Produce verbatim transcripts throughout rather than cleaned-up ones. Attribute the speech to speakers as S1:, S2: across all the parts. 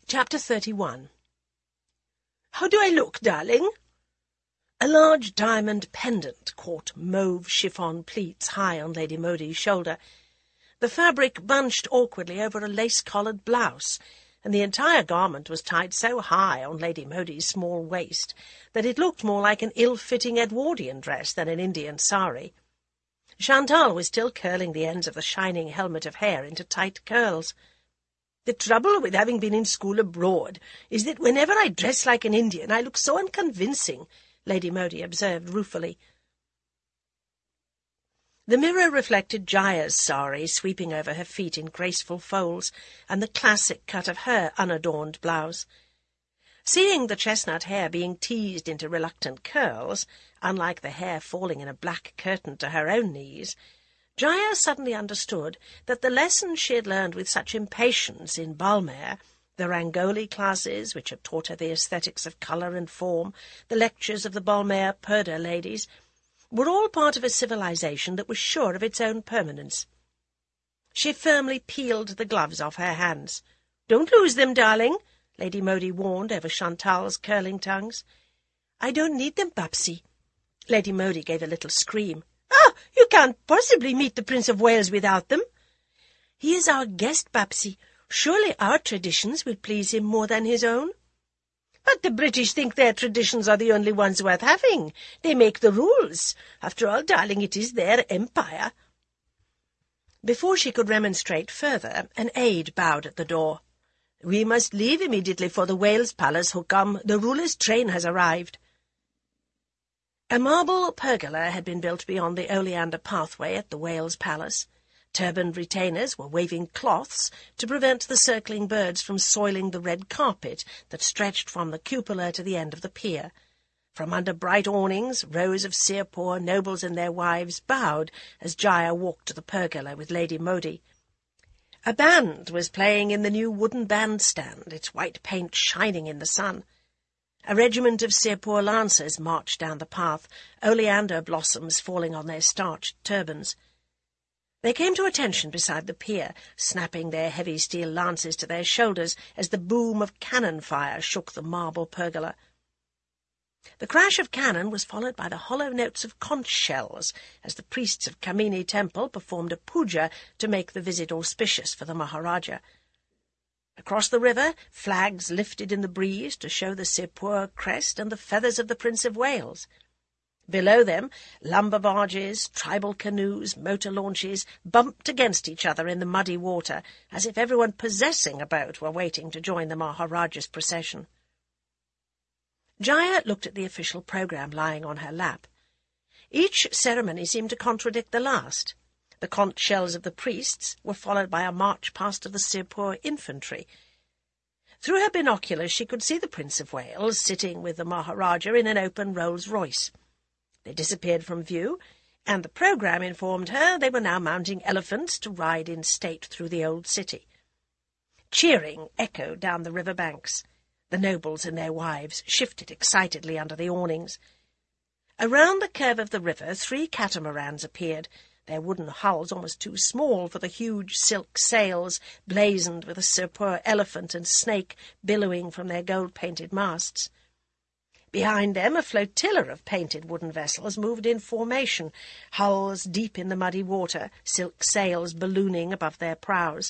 S1: Chapter thirty-one. "How do I look, darling?" A large diamond pendant caught mauve chiffon pleats high on Lady Modi's shoulder. The fabric bunched awkwardly over a lace-collared blouse, and the entire garment was tied so high on Lady Modi's small waist that it looked more like an ill-fitting Edwardian dress than an Indian sari. Chantal was still curling the ends of the shining helmet of hair into tight curls. "The trouble with having been in school abroad is that whenever I dress like an Indian I look so unconvincing," Lady Modi observed ruefully. The mirror reflected Jaya's sari sweeping over her feet in graceful folds, and the classic cut of her unadorned blouse. Seeing the chestnut hair being teased into reluctant curls, unlike the hair falling in a black curtain to her own knees, Jaya suddenly understood that the lessons she had learned with such impatience in Balmer, the Rangoli classes which had taught her the aesthetics of colour and form, the lectures of the Balmer Purdah ladies, were all part of a civilization that was sure of its own permanence. She firmly peeled the gloves off her hands. "Don't lose them, darling," Lady Modi warned over Chantal's curling tongues. "I don't need them, Babsy." Lady Modi gave a little scream. "Ah, you can't possibly meet the Prince of Wales without them." "He is our guest, Babsy. Surely our traditions will please him more than his own." "But the British think their traditions are the only ones worth having. They make the rules. After all, darling, it is their empire." Before she could remonstrate further, an aide bowed at the door. "We must leave immediately for the Wales Palace, Hukam. The ruler's train has arrived." A marble pergola had been built beyond the oleander pathway at the Wales Palace. Turbaned retainers were waving cloths to prevent the circling birds from soiling the red carpet that stretched from the cupola to the end of the pier. From under bright awnings, rows of Sirpur nobles and their wives bowed as Jaya walked to the pergola with Lady Modi. A band was playing in the new wooden bandstand, its white paint shining in the sun. A regiment of Sirpur lancers marched down the path, oleander blossoms falling on their starched turbans. They came to attention beside the pier, snapping their heavy steel lances to their shoulders as the boom of cannon fire shook the marble pergola. The crash of cannon was followed by the hollow notes of conch shells as the priests of Kamini Temple performed a puja to make the visit auspicious for the Maharaja. Across the river, flags lifted in the breeze to show the Sirpur crest and the feathers of the Prince of Wales. Below them, lumber barges, tribal canoes, motor launches bumped against each other in the muddy water, as if everyone possessing a boat were waiting to join the Maharaja's procession. Jaya looked at the official programme lying on her lap. Each ceremony seemed to contradict the last. The conch shells of the priests were followed by a march past of the Sirpur infantry. Through her binoculars she could see the Prince of Wales sitting with the Maharaja in an open Rolls-Royce. They disappeared from view, and the programme informed her they were now mounting elephants to ride in state through the old city. Cheering echoed down the river banks. The nobles and their wives shifted excitedly under the awnings. Around the curve of the river three catamarans appeared, their wooden hulls almost too small for the huge silk sails, blazoned with a Sirpur elephant and snake billowing from their gold-painted masts. Behind them a flotilla of painted wooden vessels moved in formation, hulls deep in the muddy water, silk sails ballooning above their prows.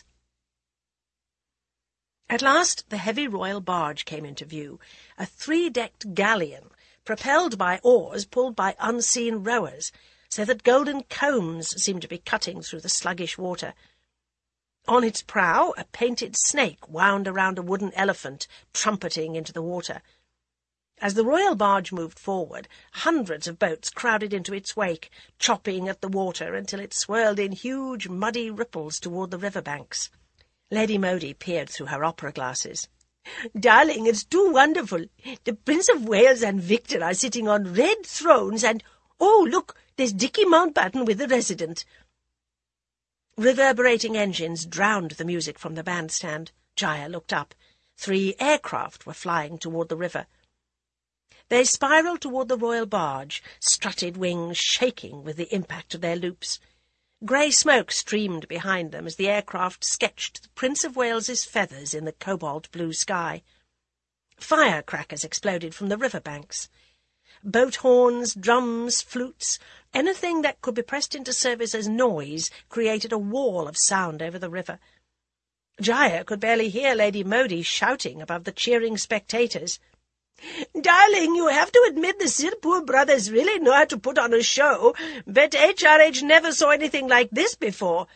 S1: At last the heavy royal barge came into view, a three-decked galleon, propelled by oars pulled by unseen rowers, so that golden combs seemed to be cutting through the sluggish water. On its prow a painted snake wound around a wooden elephant, trumpeting into the water. As the royal barge moved forward, hundreds of boats crowded into its wake, chopping at the water until it swirled in huge muddy ripples toward the river banks. Lady Modi peered through her opera glasses. "Darling, it's too wonderful. The Prince of Wales and Victor are sitting on red thrones and... oh, look, there's Dickie Mountbatten with the resident." Reverberating engines drowned the music from the bandstand. Jaya looked up. Three aircraft were flying toward the river. They spiralled toward the royal barge, strutted wings shaking with the impact of their loops. Grey smoke streamed behind them as the aircraft sketched the Prince of Wales's feathers in the cobalt-blue sky. Firecrackers exploded from the river-banks. Boat horns, drums, flutes, anything that could be pressed into service as noise created a wall of sound over the river. Jaya could barely hear Lady Modi shouting above the cheering spectators. "Darling, you have to admit the Sirpur brothers really know how to put on a show, but H R H never saw anything like this before."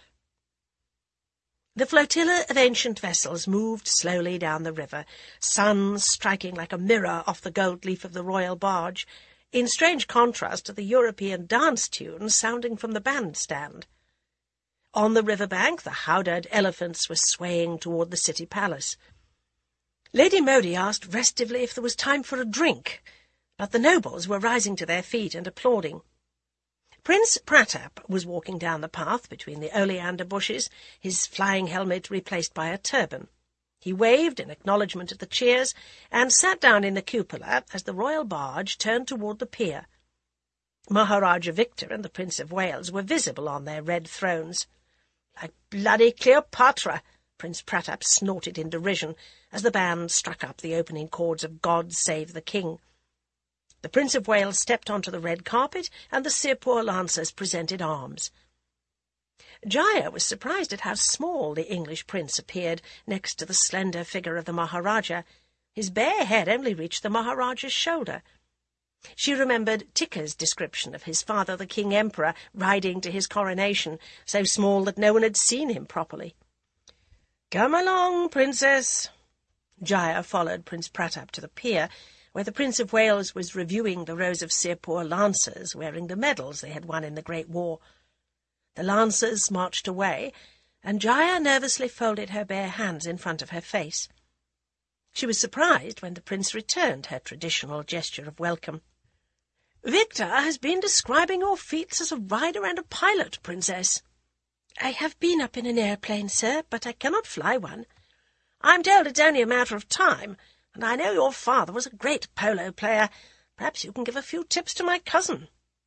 S1: The flotilla of ancient vessels moved slowly down the river, suns striking like a mirror off the gold leaf of the royal barge, in strange contrast to the European dance tunes sounding from the bandstand. On the river-bank, the howdahed elephants were swaying toward the city palace. Lady Modi asked restively if there was time for a drink, but the nobles were rising to their feet and applauding. Prince Pratap was walking down the path between the oleander bushes, his flying helmet replaced by a turban. He waved in acknowledgment of the cheers and sat down in the cupola as the royal barge turned toward the pier. Maharaja Victor and the Prince of Wales were visible on their red thrones. "Like bloody Cleopatra," Prince Pratap snorted in derision as the band struck up the opening chords of God Save the King. The Prince of Wales stepped onto the red carpet, and the Sirpur lancers presented arms. Jaya was surprised at how small the English prince appeared next to the slender figure of the Maharaja. His bare head only reached the Maharaja's shoulder. She remembered Tikka's description of his father, the King Emperor, riding to his coronation, so small that no one had seen him properly. "Come along, Princess." Jaya followed Prince Pratap to the pier, where the Prince of Wales was reviewing the rows of Sirpur lancers wearing the medals they had won in the Great War. The lancers marched away, and Jaya nervously folded her bare hands in front of her face. She was surprised when the prince returned her traditional gesture of welcome. "Victor has been describing your feats as a rider and a pilot, Princess." "I have been up in an airplane, sir, but I cannot fly one." "I'm told it's only a matter of time, and I know your father was a great polo player. Perhaps you can give a few tips to my cousin."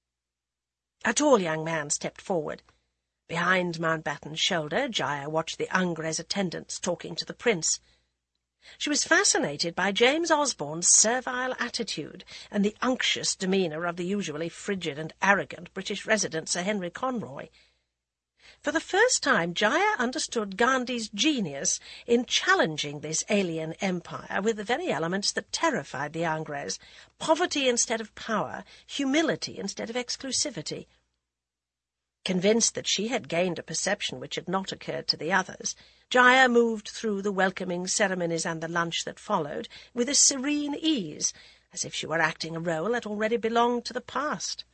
S1: A tall young man stepped forward. Behind Mountbatten's shoulder, Jaya watched the Angres attendants talking to the prince. She was fascinated by James Osborne's servile attitude and the unctuous demeanour of the usually frigid and arrogant British resident Sir Henry Conroy. For the first time, Jaya understood Gandhi's genius in challenging this alien empire with the very elements that terrified the Angres: poverty instead of power, humility instead of exclusivity. Convinced that she had gained a perception which had not occurred to the others, Jaya moved through the welcoming ceremonies and the lunch that followed with a serene ease, as if she were acting a role that already belonged to the past.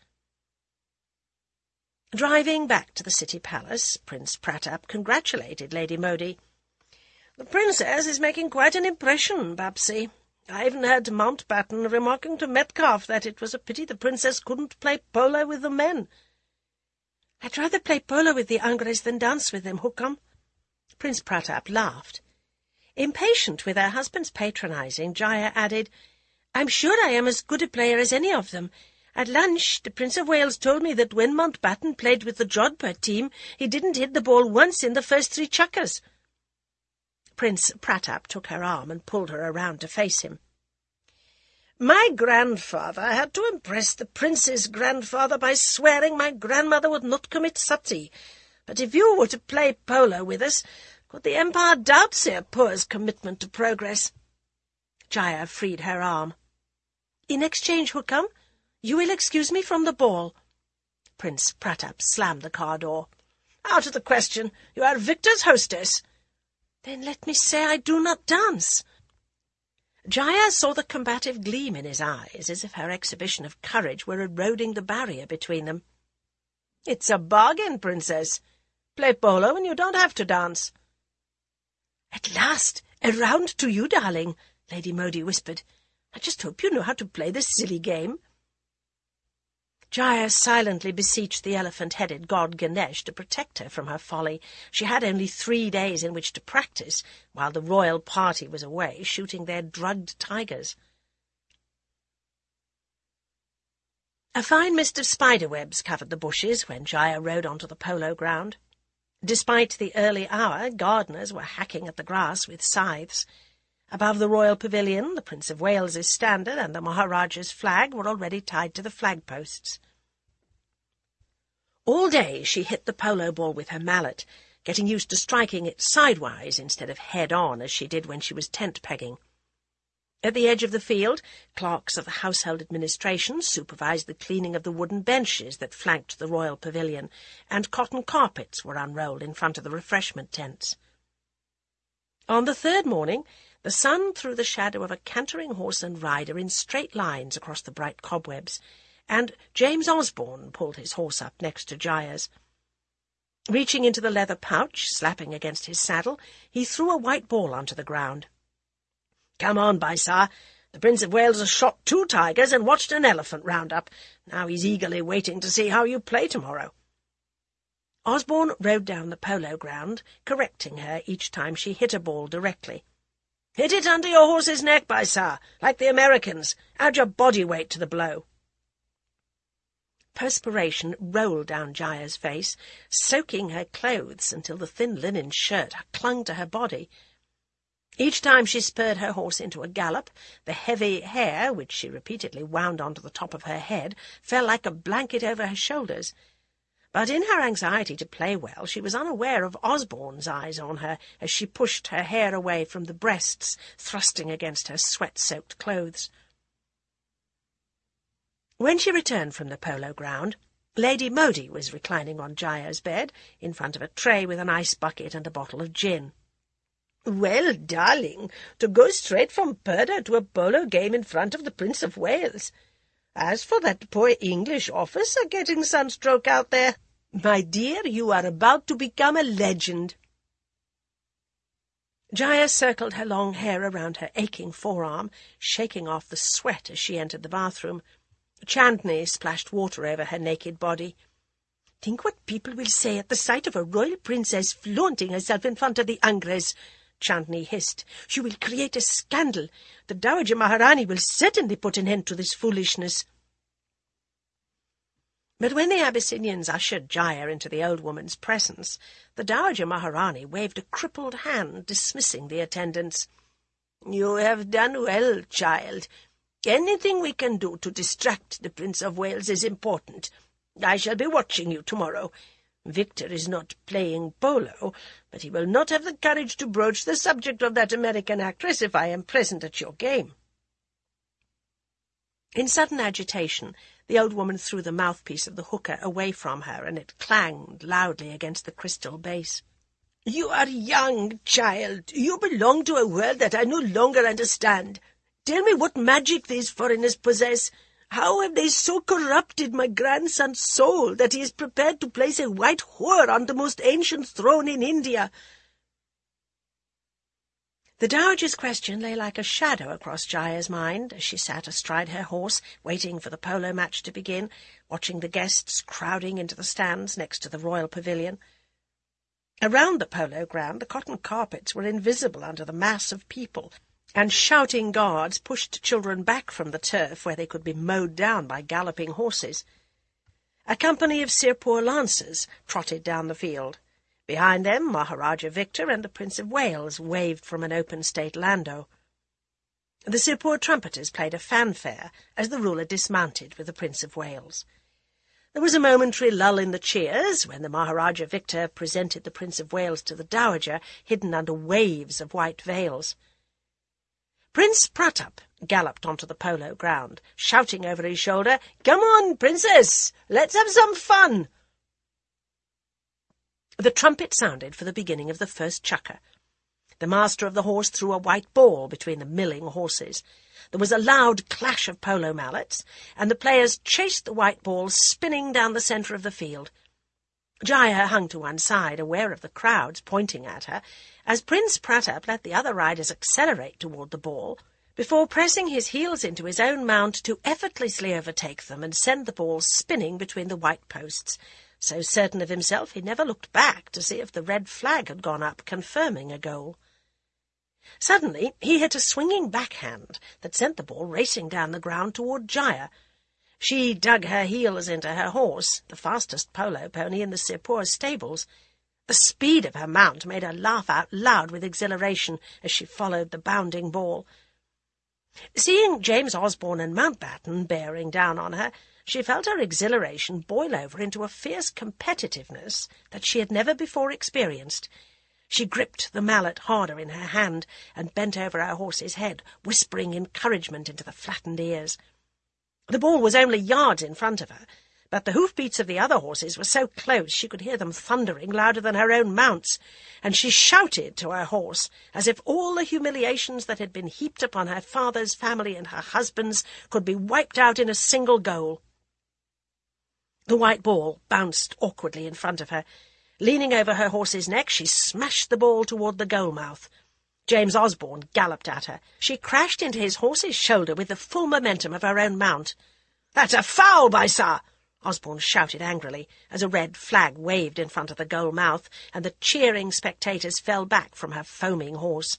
S1: Driving back to the city palace, Prince Pratap congratulated Lady Modi. "The princess is making quite an impression, Babsy. I even heard Mountbatten remarking to Metcalfe that it was a pity the princess couldn't play polo with the men." "I'd rather play polo with the Angres than dance with them, Hukam." Prince Pratap laughed. Impatient with her husband's patronising, Jaya added, "I'm sure I am as good a player as any of them. At lunch, the Prince of Wales told me that when Mountbatten played with the Jodhpur team, he didn't hit the ball once in the first three chukkers." Prince Pratap took her arm and pulled her around to face him. "My grandfather had to impress the prince's grandfather by swearing my grandmother would not commit sati. But if you were to play polo with us, could the Empire doubt Sirpur's commitment to progress?" Jaya freed her arm. "In exchange, Hukam, you will excuse me from the ball." Prince Pratap slammed the car door. "Out of the question. You are Victor's hostess." "Then let me say I do not dance." Jaya saw the combative gleam in his eyes, as if her exhibition of courage were eroding the barrier between them. "It's a bargain, Princess. Play polo and you don't have to dance." "At last, a round to you, darling," Lady Modi whispered. "I just hope you know how to play this silly game." Jaya silently beseeched the elephant-headed god Ganesh to protect her from her folly. She had only three days in which to practice, while the royal party was away shooting their drugged tigers. A fine mist of spiderwebs covered the bushes when Jaya rode onto the polo ground. Despite the early hour, gardeners were hacking at the grass with scythes. Above the royal pavilion, the Prince of Wales's standard and the Maharaja's flag were already tied to the flag-posts. All day she hit the polo ball with her mallet, getting used to striking it sidewise instead of head-on as she did when she was tent-pegging. At the edge of the field, clerks of the household administration supervised the cleaning of the wooden benches that flanked the royal pavilion, and cotton carpets were unrolled in front of the refreshment tents. On the third morning, the sun threw the shadow of a cantering horse and rider in straight lines across the bright cobwebs, and James Osborne pulled his horse up next to Jaya's. Reaching into the leather pouch, slapping against his saddle, he threw a white ball onto the ground. "Come on, Baisar. The Prince of Wales has shot two tigers and watched an elephant round up. Now he's eagerly waiting to see how you play tomorrow." Osborne rode down the polo ground, correcting her each time she hit a ball directly. "Hit it under your horse's neck, Baisar, like the Americans. Add your body weight to the blow." Perspiration rolled down Jaya's face, soaking her clothes until the thin linen shirt clung to her body. Each time she spurred her horse into a gallop, the heavy hair, which she repeatedly wound onto the top of her head, fell like a blanket over her shoulders. But in her anxiety to play well, she was unaware of Osborne's eyes on her as she pushed her hair away from the breasts, thrusting against her sweat-soaked clothes. When she returned from the polo ground, Lady Modi was reclining on Jaya's bed, in front of a tray with an ice bucket and a bottle of gin. "Well, darling, to go straight from Purdah to a polo game in front of the Prince of Wales. As for that poor English officer getting sunstroke out there, my dear, you are about to become a legend." Jaya circled her long hair around her aching forearm, shaking off the sweat as she entered the bathroom. Chandni splashed water over her naked body. "Think what people will say at the sight of a royal princess flaunting herself in front of the Angres," Chandni hissed. "She will create a scandal. The Dowager Maharani will certainly put an end to this foolishness." But when the Abyssinians ushered Jaya into the old woman's presence, the Dowager Maharani waved a crippled hand, dismissing the attendants. "You have done well, child. Anything we can do to distract the Prince of Wales is important. I shall be watching you tomorrow. Victor is not playing polo, but he will not have the courage to broach the subject of that American actress if I am present at your game." In sudden agitation, the old woman threw the mouthpiece of the hookah away from her, and it clanged loudly against the crystal base. "You are young, child. You belong to a world that I no longer understand. Tell me what magic these foreigners possess. How have they so corrupted my grandson's soul that he is prepared to place a white whore on the most ancient throne in India?" The Dowager's question lay like a shadow across Jaya's mind as she sat astride her horse, waiting for the polo match to begin, watching the guests crowding into the stands next to the royal pavilion. Around the polo ground, the cotton carpets were invisible under the mass of people, and shouting guards pushed children back from the turf where they could be mowed down by galloping horses. A company of Sirpur lancers trotted down the field. Behind them, Maharaja Victor and the Prince of Wales waved from an open state landau. The Sirpur trumpeters played a fanfare as the ruler dismounted with the Prince of Wales. There was a momentary lull in the cheers when the Maharaja Victor presented the Prince of Wales to the Dowager, hidden under waves of white veils. Prince Pratap galloped onto the polo ground, shouting over his shoulder, "Come on, Princess! Let's have some fun!" The trumpet sounded for the beginning of the first chukka. The master of the horse threw a white ball between the milling horses. There was a loud clash of polo mallets, and the players chased the white ball spinning down the centre of the field. Jaya hung to one side, aware of the crowds pointing at her, as Prince Pratap let the other riders accelerate toward the ball, before pressing his heels into his own mount to effortlessly overtake them and send the ball spinning between the white posts. So certain of himself, he never looked back to see if the red flag had gone up, confirming a goal. Suddenly, he hit a swinging backhand that sent the ball racing down the ground toward Jaya. She dug her heels into her horse, the fastest polo pony in the Sirpur stables. The speed of her mount made her laugh out loud with exhilaration as she followed the bounding ball. Seeing James Osborne and Mountbatten bearing down on her, she felt her exhilaration boil over into a fierce competitiveness that she had never before experienced. She gripped the mallet harder in her hand and bent over her horse's head, whispering encouragement into the flattened ears. The ball was only yards in front of her, but the hoofbeats of the other horses were so close she could hear them thundering louder than her own mounts, and she shouted to her horse, as if all the humiliations that had been heaped upon her father's family and her husband's could be wiped out in a single goal. The white ball bounced awkwardly in front of her. Leaning over her horse's neck, she smashed the ball toward the goal-mouth. James Osborne galloped at her. She crashed into his horse's shoulder with the full momentum of her own mount. "That's a foul, by sir!" Osborne shouted angrily, as a red flag waved in front of the goal-mouth, and the cheering spectators fell back from her foaming horse.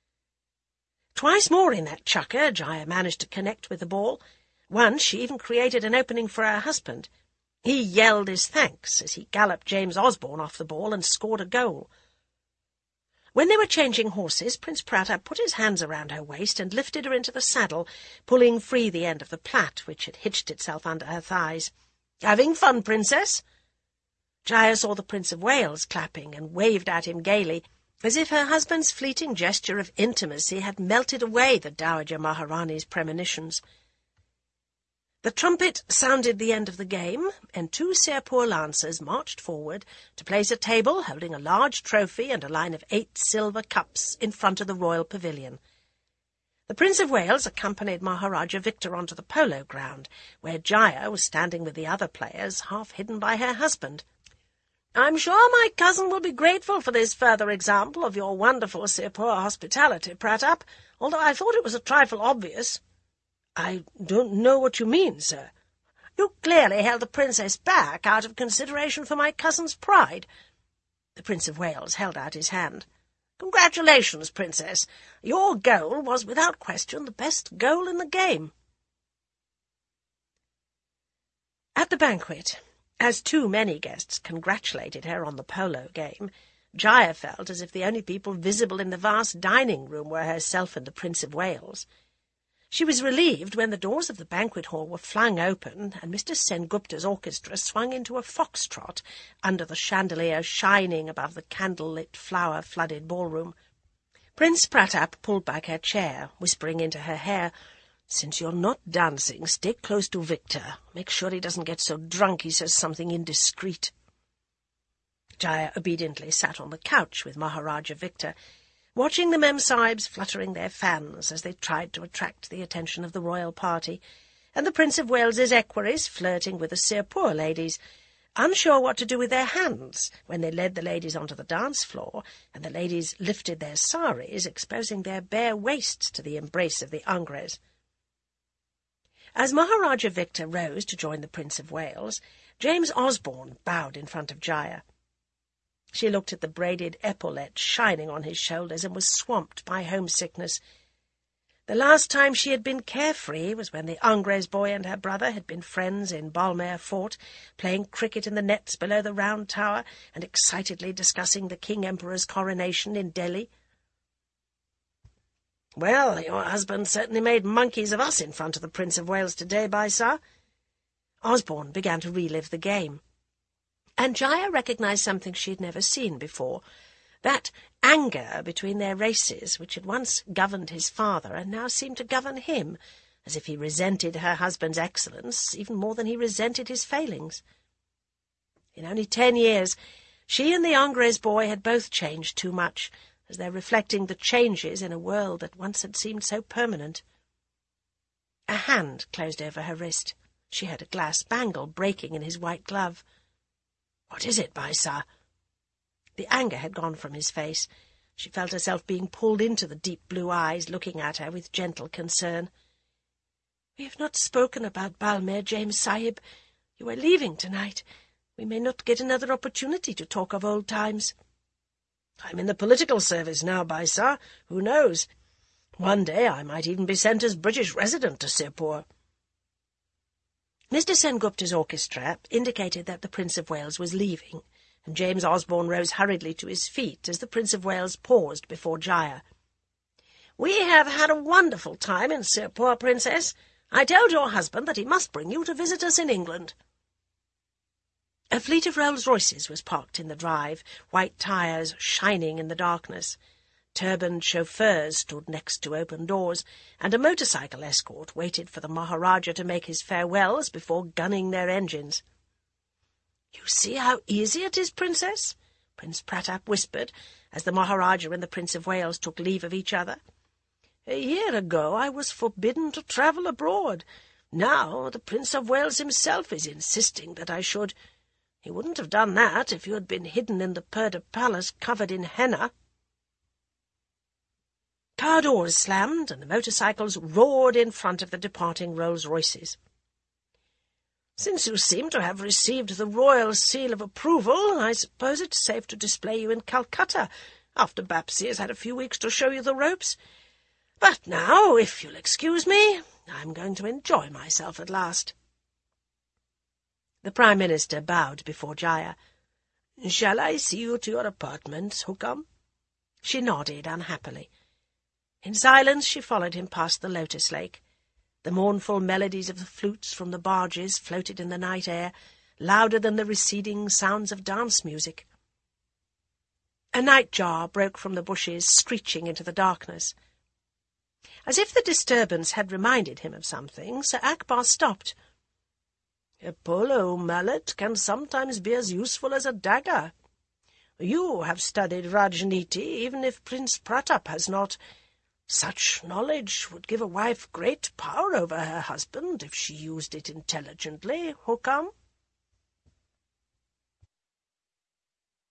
S1: Twice more in that chukker Jaya managed to connect with the ball. Once she even created an opening for her husband. He yelled his thanks as he galloped James Osborne off the ball and scored a goal. When they were changing horses, Prince Pratap put his hands around her waist and lifted her into the saddle, pulling free the end of the plait which had hitched itself under her thighs. "Having fun, Princess?" Jaya saw the Prince of Wales clapping and waved at him gaily, as if her husband's fleeting gesture of intimacy had melted away the Dowager Maharani's premonitions. The trumpet sounded the end of the game, and two Sirpur lancers marched forward to place a table holding a large trophy and a line of eight silver cups in front of the royal pavilion. The Prince of Wales accompanied Maharaja Victor onto the polo ground, where Jaya was standing with the other players, half hidden by her husband. "I'm sure my cousin will be grateful for this further example of your wonderful Sirpur hospitality, Pratap, although I thought it was a trifle obvious." "I don't know what you mean, sir." "You clearly held the princess back out of consideration for my cousin's pride." The Prince of Wales held out his hand. "Congratulations, Princess. Your goal was without question the best goal in the game." At the banquet, as too many guests congratulated her on the polo game, Jaya felt as if the only people visible in the vast dining-room were herself and the Prince of Wales. She was relieved when the doors of the banquet hall were flung open and Mister Sengupta's orchestra swung into a foxtrot under the chandelier shining above the candle-lit, flower-flooded ballroom. Prince Pratap pulled back her chair, whispering into her hair, "Since you're not dancing, stay close to Victor. Make sure he doesn't get so drunk he says something indiscreet." Jaya obediently sat on the couch with Maharaja Victor, watching the Memsahibs fluttering their fans as they tried to attract the attention of the royal party, and the Prince of Wales's equerries flirting with the Sirpur ladies, unsure what to do with their hands when they led the ladies onto the dance floor, and the ladies lifted their saris, exposing their bare waists to the embrace of the Angres. As Maharaja Victor rose to join the Prince of Wales, James Osborne bowed in front of Jaya. She looked at the braided epaulettes shining on his shoulders and was swamped by homesickness. The last time she had been carefree was when the Angres boy and her brother had been friends in Balmair Fort, playing cricket in the nets below the Round Tower and excitedly discussing the King Emperor's coronation in Delhi. "Well, your husband certainly made monkeys of us in front of the Prince of Wales today, Baisar." Osborne began to relive the game. And Jaya recognized something she had never seen before, that anger between their races which had once governed his father and now seemed to govern him, as if he resented her husband's excellence even more than he resented his failings. In only ten years, she and the Angres boy had both changed too much, as though reflecting the changes in a world that once had seemed so permanent. A hand closed over her wrist. She heard a glass bangle breaking in his white glove. "What is it, Baisar?" The anger had gone from his face. She felt herself being pulled into the deep blue eyes, looking at her with gentle concern. "We have not spoken about Balmair, James Sahib. You are leaving tonight. We may not get another opportunity to talk of old times." "I'm in the political service now, Baisar. Who knows? One day I might even be sent as British resident to Sirpur." Mister Sengupta's orchestra indicated that the Prince of Wales was leaving, and James Osborne rose hurriedly to his feet as the Prince of Wales paused before Jaya. "We have had a wonderful time in Sirpur, Princess. I told your husband that he must bring you to visit us in England." A fleet of Rolls-Royces was parked in the drive, white tyres shining in the darkness. Turbaned chauffeurs stood next to open doors, and a motorcycle escort waited for the Maharaja to make his farewells before gunning their engines. "You see how easy it is, Princess," Prince Pratap whispered, as the Maharaja and the Prince of Wales took leave of each other. "A year ago I was forbidden to travel abroad. Now the Prince of Wales himself is insisting that I should. He wouldn't have done that if you had been hidden in the Purdah Palace covered in henna." Car doors slammed, and the motorcycles roared in front of the departing Rolls-Royces. "Since you seem to have received the royal seal of approval, I suppose it's safe to display you in Calcutta, after Bapsy has had a few weeks to show you the ropes. But now, if you'll excuse me, I'm going to enjoy myself at last." The Prime Minister bowed before Jaya. "Shall I see you to your apartments, Hukam?" She nodded unhappily. In silence she followed him past the lotus lake. The mournful melodies of the flutes from the barges floated in the night air, louder than the receding sounds of dance music. A nightjar broke from the bushes, screeching into the darkness. As if the disturbance had reminded him of something, Sir Akbar stopped. "A polo mallet can sometimes be as useful as a dagger. You have studied Rajniti, even if Prince Pratap has not. Such knowledge would give a wife great power over her husband if she used it intelligently, Hukam."